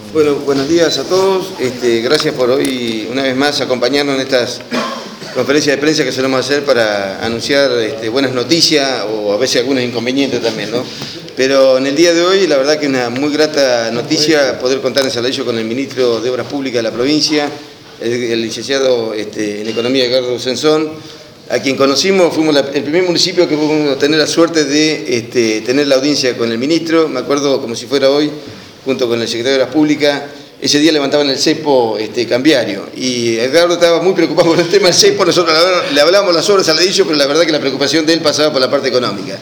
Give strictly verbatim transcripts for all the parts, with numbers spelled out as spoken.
Bueno, buenos días a todos. Este, gracias por hoy, una vez más, acompañarnos en estas conferencias de prensa que solemos hacer para anunciar este, buenas noticias o a veces algunos inconvenientes también, ¿no? Pero en el día de hoy, la verdad que es una muy grata noticia poder contar en Saladillo con el ministro de Obras Públicas de la provincia, el, el licenciado este, en Economía, Edgardo Sensón, a quien conocimos. Fuimos la, el primer municipio que pudimos tener la suerte de este, tener la audiencia con el ministro. Me acuerdo como si fuera hoy, junto con el secretario de Obras Públicas. Ese día levantaban el cepo este, cambiario y Edgardo estaba muy preocupado por el tema del cepo. Nosotros le hablábamos las obras a Saladillo, pero la verdad que la preocupación de él pasaba por la parte económica.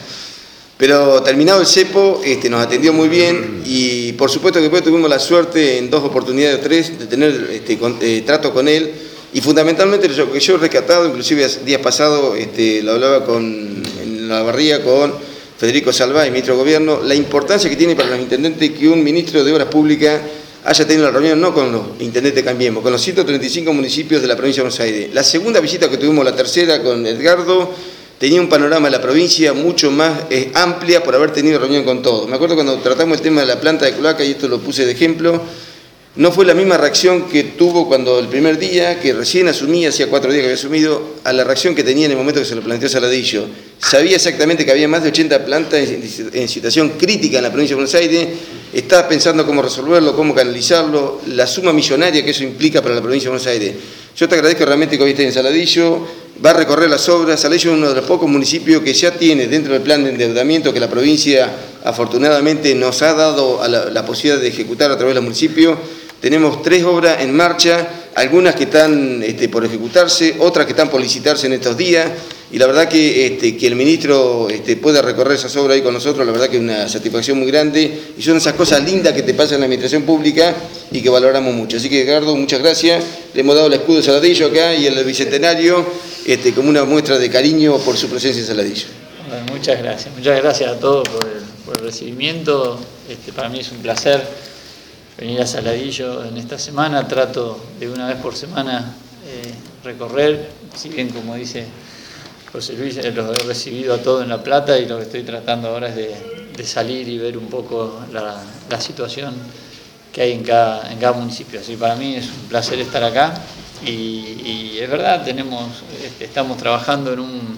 Pero terminado el cepo, este, nos atendió muy bien y por supuesto que después tuvimos la suerte en dos oportunidades o tres de tener este, con, eh, trato con él, y fundamentalmente lo que yo he rescatado, inclusive días pasados este, lo hablaba con, en la barría con Federico Salvay, ministro de Gobierno, la importancia que tiene para los intendentes que un ministro de Obras Públicas haya tenido la reunión no con los intendentes Cambiemos, con los ciento treinta y cinco municipios de la provincia de Buenos Aires. La segunda visita que tuvimos, la tercera con Edgardo, tenía un panorama de la provincia mucho más eh, amplia por haber tenido reunión con todos. Me acuerdo cuando tratamos el tema de la planta de cloaca, y esto lo puse de ejemplo, no fue la misma reacción que tuvo cuando el primer día, que recién asumía, hacía cuatro días que había asumido, a la reacción que tenía en el momento que se lo planteó Saladillo. Sabía exactamente que había más de ochenta plantas en situación crítica en la provincia de Buenos Aires, estaba pensando cómo resolverlo, cómo canalizarlo, la suma millonaria que eso implica para la provincia de Buenos Aires. Yo te agradezco realmente que hoy estés en Saladillo, va a recorrer las obras. Saladillo es uno de los pocos municipios que ya tiene dentro del plan de endeudamiento que la provincia afortunadamente nos ha dado a la, la posibilidad de ejecutar a través del municipio. Tenemos tres obras en marcha, algunas que están este, por ejecutarse, otras que están por licitarse en estos días, y la verdad que, este, que el ministro este, pueda recorrer esas obras ahí con nosotros, la verdad que es una satisfacción muy grande, y son esas cosas lindas que te pasan en la administración pública y que valoramos mucho. Así que, Edgardo, muchas gracias. Le hemos dado el escudo de Saladillo acá y el Bicentenario este, como una muestra de cariño por su presencia en Saladillo. Bueno, muchas gracias, muchas gracias a todos por el, por el recibimiento. Este, para mí es un placer venir a Saladillo en esta semana. Trato de una vez por semana eh, recorrer, si bien como dice José Luis, eh, los he recibido a todos en La Plata, y lo que estoy tratando ahora es de, de salir y ver un poco la, la situación que hay en cada, en cada municipio. Así para mí es un placer estar acá y, y es verdad, tenemos, este, estamos trabajando en un,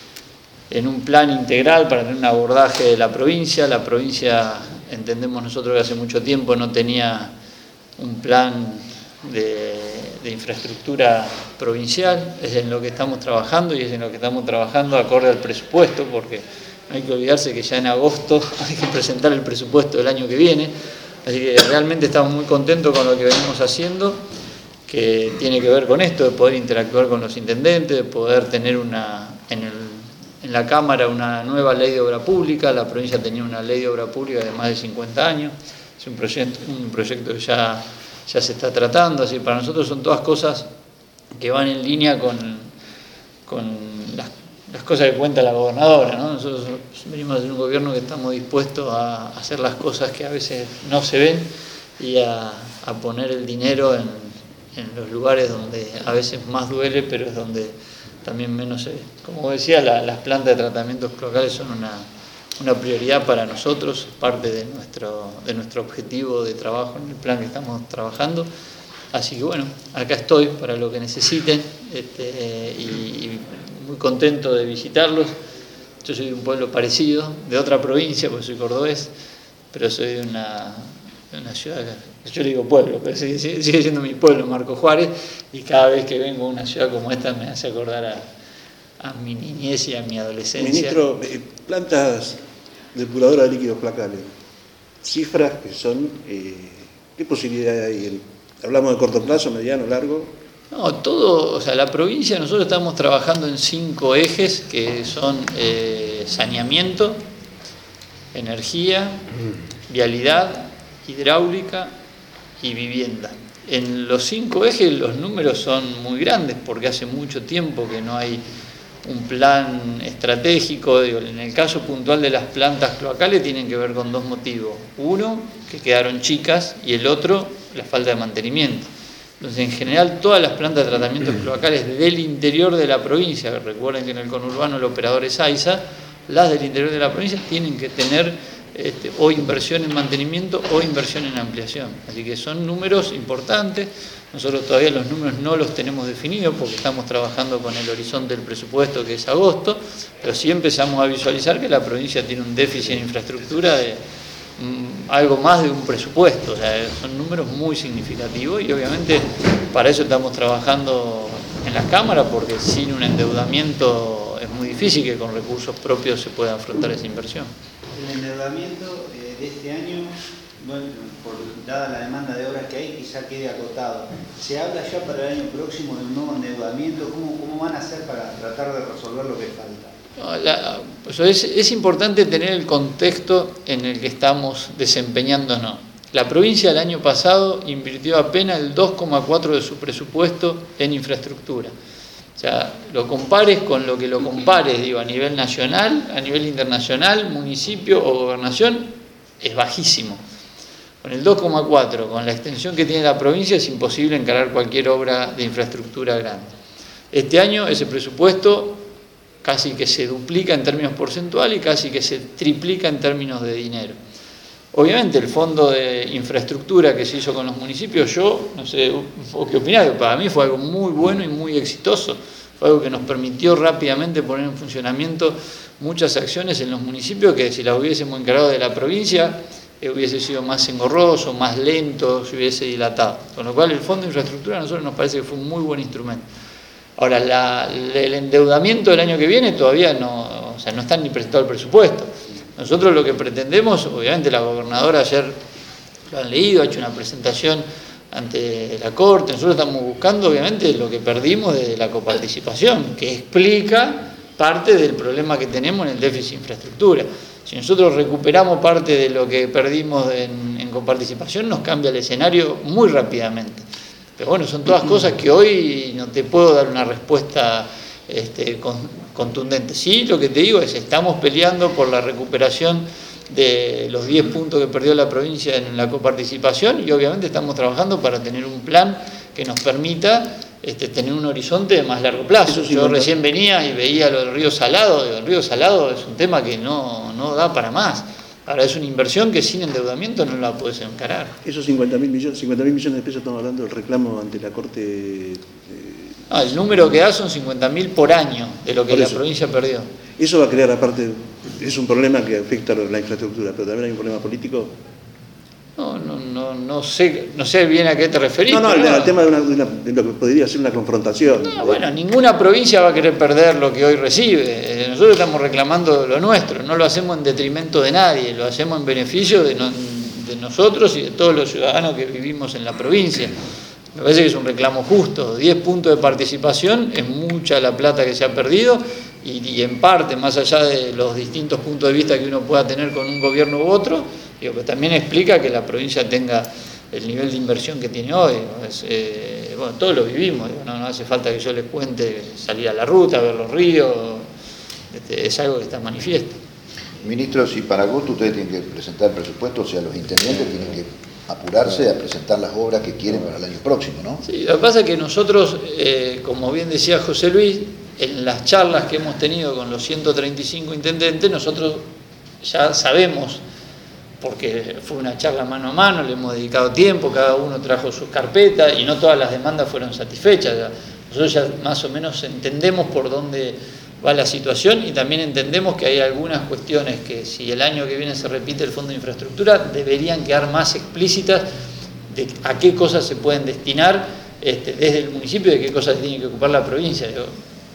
en un plan integral para tener un abordaje de la provincia. La provincia, entendemos nosotros que hace mucho tiempo no tenía un plan de, de infraestructura provincial. Es en lo que estamos trabajando y es en lo que estamos trabajando acorde al presupuesto, porque no hay que olvidarse que ya en agosto hay que presentar el presupuesto del año que viene. Así que realmente estamos muy contentos con lo que venimos haciendo, que tiene que ver con esto, de poder interactuar con los intendentes, de poder tener una en el en la Cámara una nueva ley de obra pública. La provincia tenía una ley de obra pública de más de cincuenta años, es un proyecto, un proyecto que ya, ya se está tratando. Así para nosotros son todas cosas que van en línea con, con las, las cosas que cuenta la gobernadora, ¿no? Nosotros venimos de un gobierno que estamos dispuestos a hacer las cosas que a veces no se ven y a, a poner el dinero en, en los lugares donde a veces más duele, pero es donde también menos se ve. Como decía, la, las plantas de tratamientos cloacales son una, una prioridad para nosotros, parte de nuestro, de nuestro objetivo de trabajo en el plan que estamos trabajando. Así que bueno, acá estoy para lo que necesiten, este, y, y muy contento de visitarlos. Yo soy de un pueblo parecido, de otra provincia, porque soy cordobés, pero soy de una, de una ciudad, yo le digo pueblo, pero sigue, sigue siendo mi pueblo, Marcos Juárez, y cada vez que vengo a una ciudad como esta me hace acordar a, a mi niñez y a mi adolescencia. Ministro, plantas depuradoras de líquidos fecales, cifras que son, eh, ¿qué posibilidad hay? En, ¿Hablamos de corto plazo, mediano, largo? No, todo, o sea, la provincia, nosotros estamos trabajando en cinco ejes que son eh, saneamiento, energía, vialidad, hidráulica y vivienda. En los cinco ejes los números son muy grandes porque hace mucho tiempo que no hay un plan estratégico. Digo, en el caso puntual de las plantas cloacales tienen que ver con dos motivos. Uno, que quedaron chicas, y el otro, la falta de mantenimiento. Entonces, en general, todas las plantas de tratamientos cloacales del interior de la provincia, recuerden que en el conurbano el operador es AISA, las del interior de la provincia tienen que tener este, o inversión en mantenimiento o inversión en ampliación. Así que son números importantes. Nosotros todavía los números no los tenemos definidos porque estamos trabajando con el horizonte del presupuesto, que es agosto, pero sí empezamos a visualizar que la provincia tiene un déficit en infraestructura de mmm, algo más de un presupuesto. O sea, son números muy significativos y obviamente para eso estamos trabajando en las cámaras, porque sin un endeudamiento es muy difícil que con recursos propios se pueda afrontar esa inversión. El endeudamiento eh, de este año, bueno, por, dada la demanda de obras que hay, quizá quede acotado. ¿Se habla ya para el año próximo de un nuevo endeudamiento? ¿Cómo, cómo van a hacer para tratar de resolver lo que falta? No, la, pues es, es importante tener el contexto en el que estamos desempeñándonos. La provincia el año pasado invirtió apenas el dos coma cuatro por ciento de su presupuesto en infraestructura. O sea, lo compares con lo que lo compares, digo, a nivel nacional, a nivel internacional, municipio o gobernación, es bajísimo. Con el dos coma cuatro, con la extensión que tiene la provincia, es imposible encarar cualquier obra de infraestructura grande. Este año ese presupuesto casi que se duplica en términos porcentuales y casi que se triplica en términos de dinero. Obviamente el fondo de infraestructura que se hizo con los municipios, yo no sé vos qué opinás, para mí fue algo muy bueno y muy exitoso, fue algo que nos permitió rápidamente poner en funcionamiento muchas acciones en los municipios que si las hubiésemos encargado de la provincia eh, hubiese sido más engorroso, más lento, se hubiese dilatado. Con lo cual el fondo de infraestructura a nosotros nos parece que fue un muy buen instrumento. Ahora, la, el endeudamiento del año que viene todavía no, o sea, no está ni presentado el presupuesto. Nosotros lo que pretendemos, obviamente la gobernadora ayer lo han leído, ha hecho una presentación ante la Corte, nosotros estamos buscando obviamente lo que perdimos de la coparticipación, que explica parte del problema que tenemos en el déficit de infraestructura. Si nosotros recuperamos parte de lo que perdimos en, en coparticipación, nos cambia el escenario muy rápidamente. Pero bueno, son todas cosas que hoy no te puedo dar una respuesta este, con, contundente. Sí, lo que te digo es, estamos peleando por la recuperación de los diez puntos que perdió la provincia en la coparticipación y obviamente estamos trabajando para tener un plan que nos permita este, tener un horizonte de más largo plazo. Sí, yo recién venía y veía lo del río Salado, el río Salado es un tema que no, no da para más. Ahora es una inversión que sin endeudamiento no la puedes encarar. Esos cincuenta mil millones, cincuenta mil millones de pesos estamos hablando del reclamo ante la Corte. Eh, no, el número que da son cincuenta mil por año de lo que la provincia perdió. Eso va a crear aparte, es un problema que afecta a la infraestructura, pero también hay un problema político. No, no, no, no sé, no sé bien a qué te referís. No, no, el, no. el tema de, una, de, una, de lo que podría ser una confrontación. No, de... Bueno, ninguna provincia va a querer perder lo que hoy recibe. Nosotros estamos reclamando lo nuestro, no lo hacemos en detrimento de nadie, lo hacemos en beneficio de, no, de nosotros y de todos los ciudadanos que vivimos en la provincia. Me parece que es un reclamo justo. diez puntos de participación es mucha la plata que se ha perdido y, y en parte, más allá de los distintos puntos de vista que uno pueda tener con un gobierno u otro, digo, que también explica que la provincia tenga el nivel de inversión que tiene hoy. Es, eh, bueno, todos lo vivimos, digo, no, no hace falta que yo les cuente salir a la ruta, ver los ríos, este, es algo que está manifiesto. Ministro, si para agosto ustedes tienen que presentar el presupuesto, o sea, los intendentes tienen que apurarse a presentar las obras que quieren para el año próximo, ¿no? Sí, lo que pasa es que nosotros, eh, como bien decía José Luis, en las charlas que hemos tenido con los ciento treinta y cinco intendentes, nosotros ya sabemos, porque fue una charla mano a mano, le hemos dedicado tiempo, cada uno trajo sus carpetas y no todas las demandas fueron satisfechas. Nosotros ya más o menos entendemos por dónde va la situación y también entendemos que hay algunas cuestiones que si el año que viene se repite el Fondo de Infraestructura deberían quedar más explícitas de a qué cosas se pueden destinar este, desde el municipio y de qué cosas tiene que ocupar la provincia. Digo,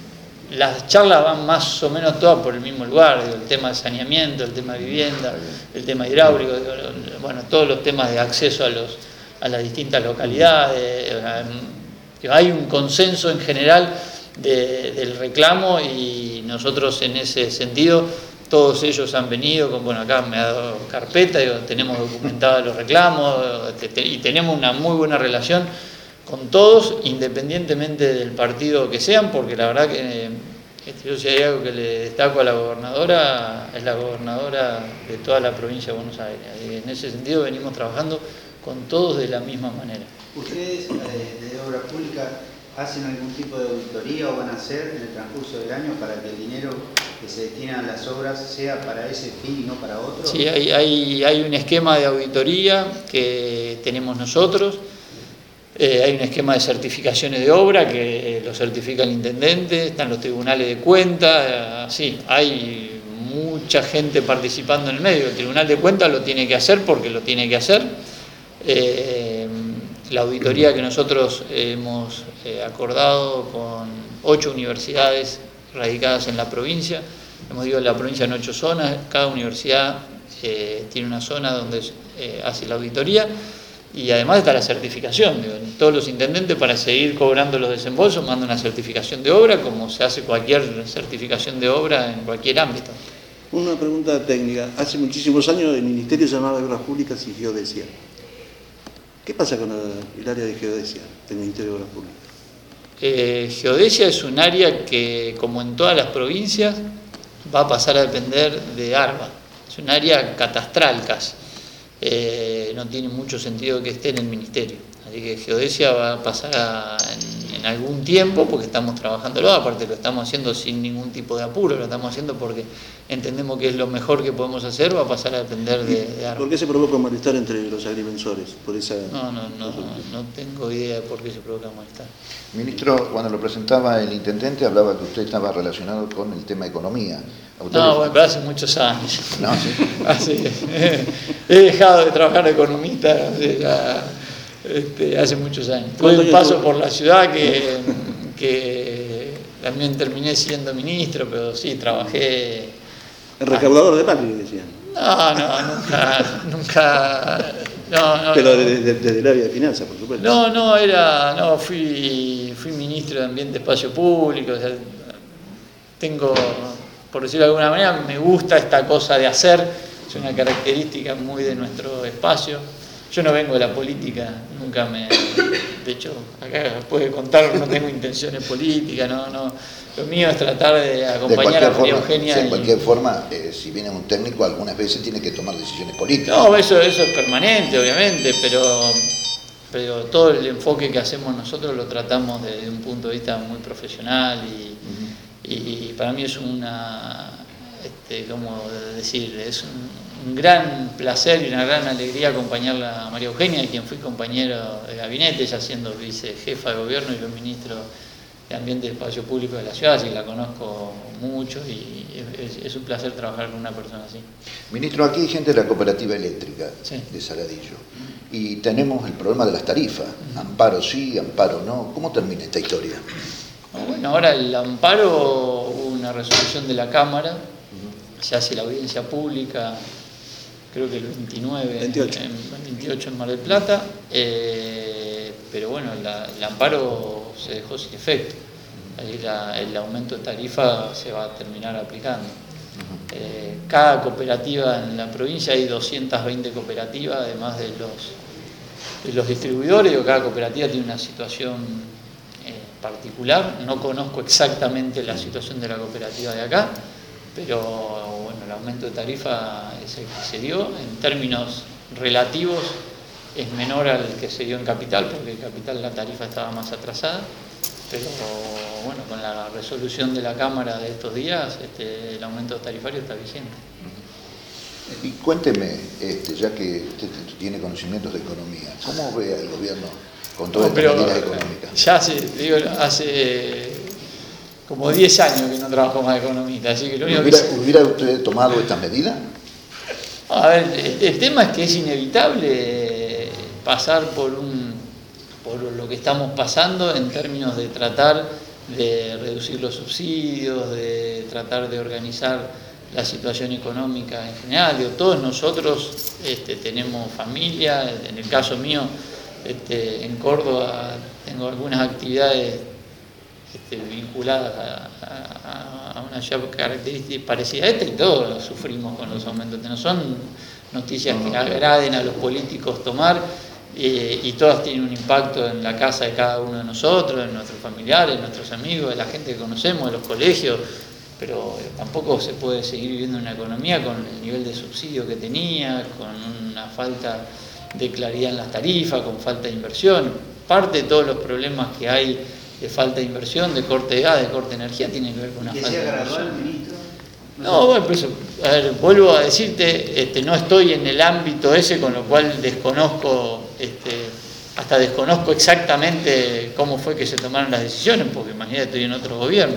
las charlas van más o menos todas por el mismo lugar, digo, el tema de saneamiento, el tema de vivienda, el tema hidráulico, digo, bueno, todos los temas de acceso a, los, a las distintas localidades. Digo, hay un consenso en general De, del reclamo y nosotros en ese sentido todos ellos han venido con, bueno, acá me ha dado carpeta, digo, tenemos documentados los reclamos te, te, y tenemos una muy buena relación con todos independientemente del partido que sean, porque la verdad que este, yo si hay algo que le destaco a la gobernadora es la gobernadora de toda la provincia de Buenos Aires y en ese sentido venimos trabajando con todos de la misma manera. ¿Ustedes eh, de obra pública hacen algún tipo de auditoría o van a hacer en el transcurso del año para que el dinero que se destinan las obras sea para ese fin y no para otro? Sí, hay, hay, hay un esquema de auditoría que tenemos nosotros, eh, hay un esquema de certificaciones de obra que lo certifica el intendente, están los tribunales de cuentas, eh, sí, hay mucha gente participando en el medio, el tribunal de cuentas lo tiene que hacer porque lo tiene que hacer. Eh, la auditoría que nosotros hemos eh, acordado con ocho universidades radicadas en la provincia, hemos dividido la provincia en ocho zonas, cada universidad eh, tiene una zona donde eh, hace la auditoría y además está la certificación. Digo, todos los intendentes para seguir cobrando los desembolsos mandan una certificación de obra como se hace cualquier certificación de obra en cualquier ámbito. Una pregunta técnica. Hace muchísimos años el Ministerio se llamaba Obras Públicas y Geodesia. ¿Qué pasa con el área de geodesia del Ministerio de Obras Públicas? Eh, geodesia es un área que, como en todas las provincias, va a pasar a depender de ARBA. Es un área catastral casi. Eh, no tiene mucho sentido que esté en el Ministerio. Así que geodesia va a pasar a, en, en algún tiempo, porque estamos trabajándolo, aparte lo estamos haciendo sin ningún tipo de apuro, lo estamos haciendo porque entendemos que es lo mejor que podemos hacer, va a pasar a depender de, de ARBA. ¿Por qué se provoca un malestar entre los agrimensores? Por esa... No, no, no, no tengo idea de por qué se provoca malestar. Ministro, cuando lo presentaba el intendente hablaba que usted estaba relacionado con el tema economía. No, bueno, pero hace muchos años. No, sí. Así, eh, he dejado de trabajar de economista hace, ya, este, hace muchos años. Tuve un paso por la ciudad que, que también terminé siendo ministro, pero sí, trabajé... El recaudador de Macri, decían. No, no, nunca, nunca... No, no, pero no. desde, desde el área de finanzas, por supuesto. No, no, era... No, fui, fui ministro de Ambiente y Espacio Público, o sea, tengo... Por decirlo de alguna manera, me gusta esta cosa de hacer, es una característica muy de nuestro espacio. Yo no vengo de la política, nunca me... De hecho, acá puede contar, no tengo intenciones políticas, no, no. Lo mío es tratar de acompañar de a María forma, Eugenia. Sí, y... de cualquier forma, eh, si viene un técnico, algunas veces tiene que tomar decisiones políticas. No, eso, eso es permanente, obviamente, pero, pero todo el enfoque que hacemos nosotros lo tratamos desde un punto de vista muy profesional y... Uh-huh. Y para mí es una, este, ¿cómo decir? Es un, un gran placer y una gran alegría acompañarla a María Eugenia, de quien fui compañero de gabinete, ella siendo vicejefa de gobierno y yo ministro de Ambiente y Espacio Público de la ciudad, así que la conozco mucho y es, es un placer trabajar con una persona así. Ministro, aquí hay gente de la cooperativa eléctrica sí. de Saladillo y tenemos el problema de las tarifas, amparo sí, amparo no. ¿Cómo termina esta historia? Bueno, ahora el amparo, hubo una resolución de la Cámara, se hace la audiencia pública, creo que el veintinueve, veintiocho en, veintiocho en Mar del Plata, eh, pero bueno, la, el amparo se dejó sin efecto, ahí la, el aumento de tarifa se va a terminar aplicando. Eh, cada cooperativa en la provincia, hay doscientas veinte cooperativas, además de los, de los distribuidores, o cada cooperativa tiene una situación particular, no conozco exactamente la situación de la cooperativa de acá, pero bueno, el aumento de tarifa es el que se dio, en términos relativos es menor al que se dio en Capital, porque en Capital la tarifa estaba más atrasada, pero bueno, con la resolución de la Cámara de estos días, este, el aumento tarifario está vigente. Y cuénteme, este, ya que usted tiene conocimientos de economía, ¿cómo ve al gobierno con todas estas medidas económicas? Ya hace, digo, hace como diez años que no trabajo más de economista, así que lo único ¿Hubiera, que... ¿Hubiera usted tomado estas medidas? A ver, el, el tema es que es inevitable pasar por, un, por lo que estamos pasando en términos de tratar de reducir los subsidios, de tratar de organizar la situación económica en general. Digo, todos nosotros este, tenemos familia, en el caso mío, Este, en Córdoba tengo algunas actividades este, vinculadas a, a, a una ciudad característica parecida a esta y todos sufrimos con los aumentos. No son noticias que agraden a los políticos tomar eh, y todas tienen un impacto en la casa de cada uno de nosotros, en nuestros familiares, en nuestros amigos, en la gente que conocemos, en los colegios, pero tampoco se puede seguir viviendo una economía con el nivel de subsidio que tenía, con una falta de claridad en las tarifas, con falta de inversión. Parte de todos los problemas que hay de falta de inversión, de corte de gas, de corte de energía, tiene que ver con una falta de inversión. ¿Ministro? No, bueno, pues, a ver, vuelvo a decirte, este, no estoy en el ámbito ese, con lo cual desconozco, este, hasta desconozco exactamente cómo fue que se tomaron las decisiones, porque imagínate, estoy en otro gobierno.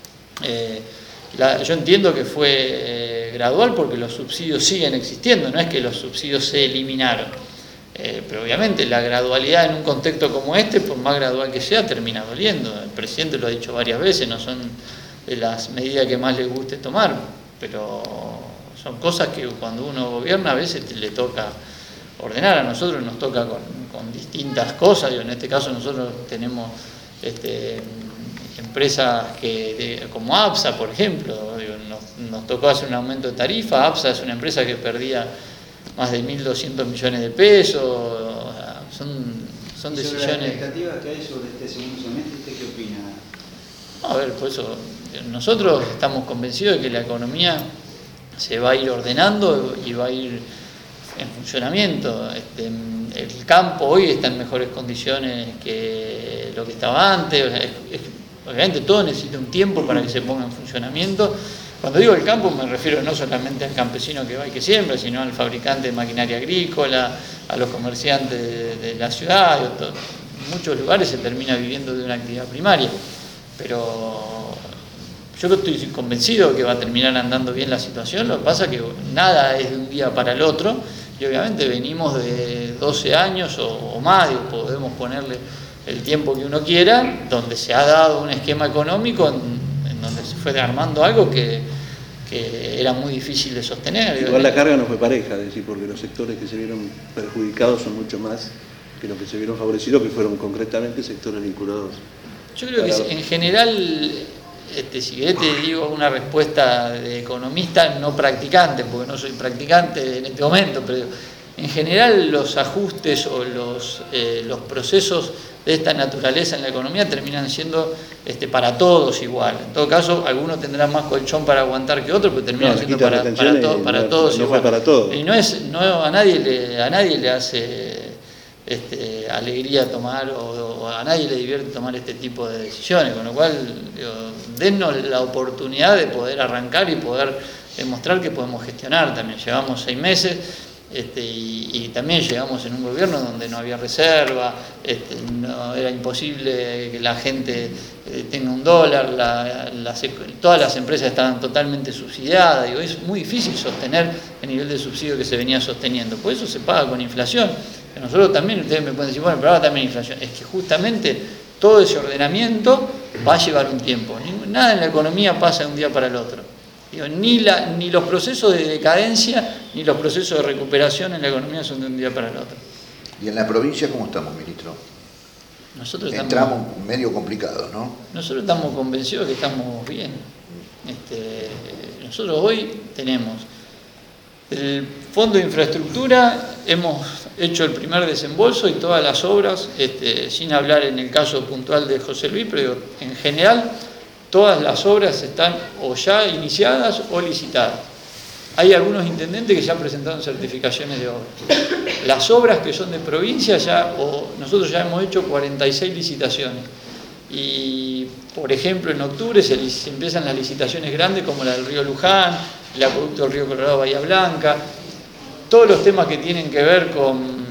Eh, la, yo entiendo que fue eh, gradual porque los subsidios siguen existiendo, no es que los subsidios se eliminaron. Eh, pero obviamente la gradualidad en un contexto como este, por más gradual que sea, termina doliendo. El presidente lo ha dicho varias veces, no son de las medidas que más le guste tomar, pero son cosas que cuando uno gobierna a veces le toca ordenar. A nosotros nos toca con, con distintas cosas, digo, en este caso nosotros tenemos este, empresas que, de, como APSA, por ejemplo, digo, nos, nos tocó hacer un aumento de tarifa. APSA es una empresa que perdía más de mil doscientos millones de pesos, son, son decisiones... Sobre las expectativas que hay sobre este segundo semestre, ¿usted qué opina? A ver, por eso, nosotros estamos convencidos de que la economía se va a ir ordenando y va a ir en funcionamiento. Este, el campo hoy está en mejores condiciones que lo que estaba antes. O sea, es, es, obviamente todo necesita un tiempo para que se ponga en funcionamiento. Cuando digo el campo me refiero no solamente al campesino que va y que siembra, sino al fabricante de maquinaria agrícola, a los comerciantes de, de la ciudad. En muchos lugares se termina viviendo de una actividad primaria, pero yo estoy convencido que va a terminar andando bien la situación. Lo que pasa es que nada es de un día para el otro y obviamente venimos de doce años o, o más, digo, podemos ponerle el tiempo que uno quiera, donde se ha dado un esquema económico en, donde se fue armando algo que, que era muy difícil de sostener. Igual la carga no fue pareja, es decir, porque los sectores que se vieron perjudicados son mucho más que los que se vieron favorecidos, que fueron concretamente sectores vinculados. Yo creo que en general, este, si querés te digo una respuesta de economista no practicante, porque no soy practicante en este momento, pero en general los ajustes o los, eh, los procesos de esta naturaleza en la economía terminan siendo este, para todos igual. En todo caso, algunos tendrán más colchón para aguantar que otros, pero terminan no, siendo para, para, to para no, todos no igual. Fue para todos. Y no es, no, a nadie le, a nadie le hace este, alegría tomar o, o a nadie le divierte tomar este tipo de decisiones, con lo cual digo, dennos la oportunidad de poder arrancar y poder demostrar que podemos gestionar. También llevamos seis meses. Este, y, y también llegamos en un gobierno donde no había reserva, este, no, era imposible que la gente eh, tenga un dólar, la, las, todas las empresas estaban totalmente subsidiadas. Digo, es muy difícil sostener el nivel de subsidio que se venía sosteniendo, por eso se paga con inflación. Que nosotros también, ustedes me pueden decir, bueno, pero ahora también inflación. Es que justamente todo ese ordenamiento va a llevar un tiempo. Nada en la economía pasa de un día para el otro. Digo, ni, la, ni los procesos de decadencia ni los procesos de recuperación en la economía son de un día para el otro. ¿Y en la provincia cómo estamos, ministro? Nosotros estamos, entramos medio complicados, ¿no? Nosotros estamos convencidos que estamos bien. Este, nosotros hoy tenemos el Fondo de Infraestructura, hemos hecho el primer desembolso y todas las obras, este, sin hablar en el caso puntual de José Luis, pero en general todas las obras están o ya iniciadas o licitadas. Hay algunos intendentes que ya han presentado certificaciones de obra. Las obras que son de provincia, ya, o nosotros ya hemos hecho cuarenta y seis licitaciones. Y, por ejemplo, en octubre se, se empiezan las licitaciones grandes como la del río Luján, el acueducto del río Colorado Bahía Blanca, todos los temas que tienen que ver con...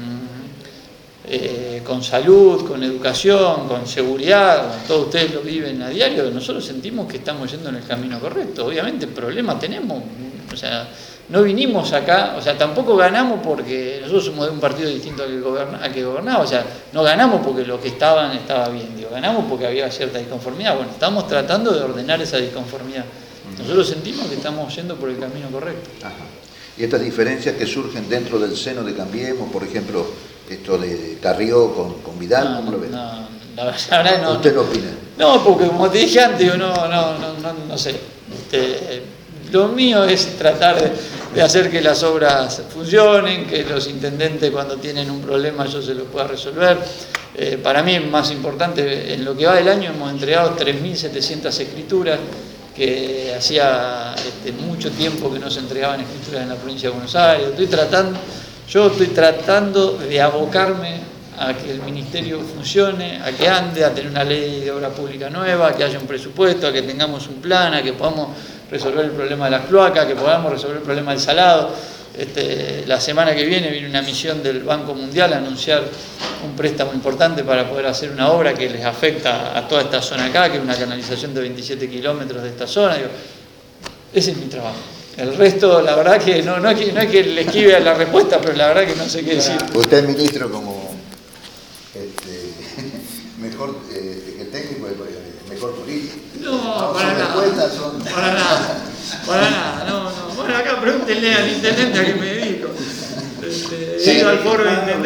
Eh, con salud, con educación, con seguridad, todos ustedes lo viven a diario, nosotros sentimos que estamos yendo en el camino correcto. Obviamente problemas tenemos, o sea, no vinimos acá, o sea, tampoco ganamos porque nosotros somos de un partido distinto al que, goberna, al que gobernaba, o sea, no ganamos porque lo que estaban estaba bien, digo, ganamos porque había cierta disconformidad. Bueno, estamos tratando de ordenar esa disconformidad. Nosotros sentimos que estamos yendo por el camino correcto. Ajá. Y estas diferencias que surgen dentro del seno de Cambiemos, por ejemplo, esto de Carrió con, con Vidal, no, ¿cómo lo ven? No, la verdad no. ¿Usted no opina? No, porque como te dije antes, yo no, no, no, no, no sé. Este, lo mío es tratar de, de hacer que las obras funcionen, que los intendentes cuando tienen un problema yo se lo pueda resolver. Eh, para mí es más importante, en lo que va del año hemos entregado tres mil setecientas escrituras, que hacía este, mucho tiempo que no se entregaban escrituras en la provincia de Buenos Aires. Estoy tratando, yo estoy tratando de abocarme a que el ministerio funcione, a que ande, a tener una ley de obra pública nueva, a que haya un presupuesto, a que tengamos un plan, a que podamos resolver el problema de las cloacas, a que podamos resolver el problema del salado. Este, la semana que viene viene una misión del Banco Mundial a anunciar un préstamo importante para poder hacer una obra que les afecta a toda esta zona acá, que es una canalización de veintisiete kilómetros de esta zona. Digo, ese es mi trabajo. El resto, la verdad que no, no, es que no es que le esquive a la respuesta, pero la verdad que no sé qué decir. Usted, ministro, como este, mejor eh, que técnico, mejor político. No, para nada. Son... Para nada. Para nada, no, no. Bueno, acá pregúntenle al intendente a qué me dedico. Este, he ido al foro de intendente.